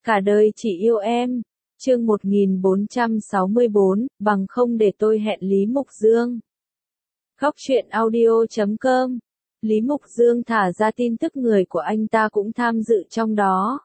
Cả đời chỉ yêu em. Chương 1464, bằng không để tôi hẹn Lý Mục Dương. Góc truyện audio.com. Lý Mục Dương thả ra tin tức người của anh ta cũng tham dự trong đó.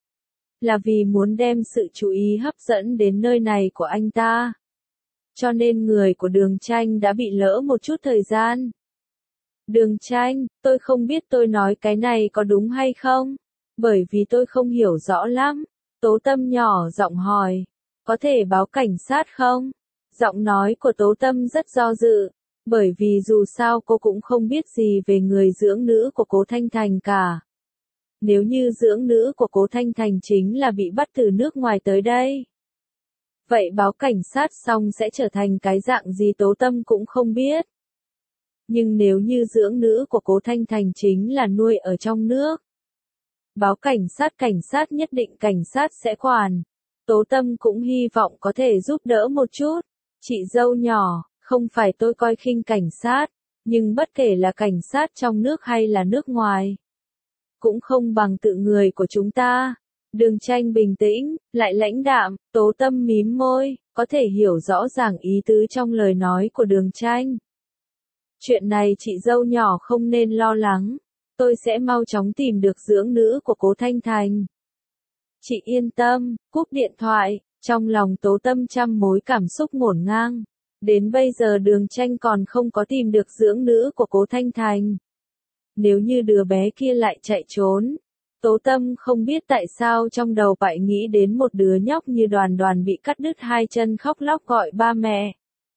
Là vì muốn đem sự chú ý hấp dẫn đến nơi này của anh ta. Cho nên người của Đường Tranh đã bị lỡ một chút thời gian. Đường Tranh, tôi không biết tôi nói cái này có đúng hay không, bởi vì tôi không hiểu rõ lắm. Tố Tâm nhỏ giọng hỏi, có thể báo cảnh sát không? Giọng nói của Tố Tâm rất do dự, bởi vì dù sao cô cũng không biết gì về người dưỡng nữ của Cố Thanh Thành cả. Nếu như dưỡng nữ của Cố Thanh Thành chính là bị bắt từ nước ngoài tới đây, vậy báo cảnh sát xong sẽ trở thành cái dạng gì Tố Tâm cũng không biết. Nhưng nếu như dưỡng nữ của Cố Thanh Thành chính là nuôi ở trong nước, báo cảnh sát nhất định cảnh sát sẽ quản. Tố Tâm cũng hy vọng có thể giúp đỡ một chút. Chị dâu nhỏ, không phải tôi coi khinh cảnh sát, nhưng bất kể là cảnh sát trong nước hay là nước ngoài, cũng không bằng tự người của chúng ta. Đường Tranh bình tĩnh, lại lãnh đạm. Tố Tâm mím môi, có thể hiểu rõ ràng ý tứ trong lời nói của Đường Tranh. Chuyện này chị dâu nhỏ không nên lo lắng, tôi sẽ mau chóng tìm được dưỡng nữ của Cố Thanh Thành. Chị yên tâm. Cúp điện thoại, trong lòng Tố Tâm trăm mối cảm xúc ngổn ngang. Đến bây giờ Đường Tranh còn không có tìm được dưỡng nữ của Cố Thanh Thành. Nếu như đứa bé kia lại chạy trốn, Tố Tâm không biết tại sao trong đầu bại nghĩ đến một đứa nhóc như Đoàn Đoàn bị cắt đứt hai chân khóc lóc gọi ba mẹ.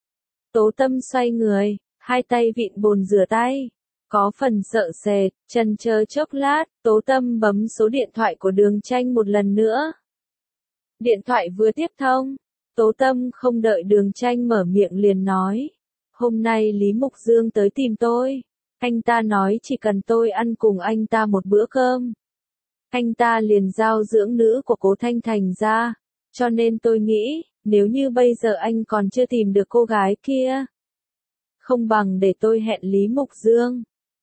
Tố Tâm xoay người, hai tay vịn bồn rửa tay. Có phần sợ sệt, chần chờ chốc lát, Tố Tâm bấm số điện thoại của Đường Tranh một lần nữa. Điện thoại vừa tiếp thông, Tố Tâm không đợi Đường Tranh mở miệng liền nói. Hôm nay Lý Mục Dương tới tìm tôi. Anh ta nói chỉ cần tôi ăn cùng anh ta một bữa cơm, anh ta liền giao dưỡng nữ của Cố Thanh Thành ra. Cho nên tôi nghĩ, nếu như bây giờ anh còn chưa tìm được cô gái kia, không bằng để tôi hẹn Lý Mục Dương.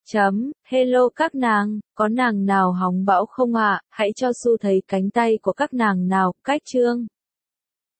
Hello các nàng, có nàng nào hóng bão không ạ? Hãy cho Su thấy cánh tay của các nàng nào. Cách chương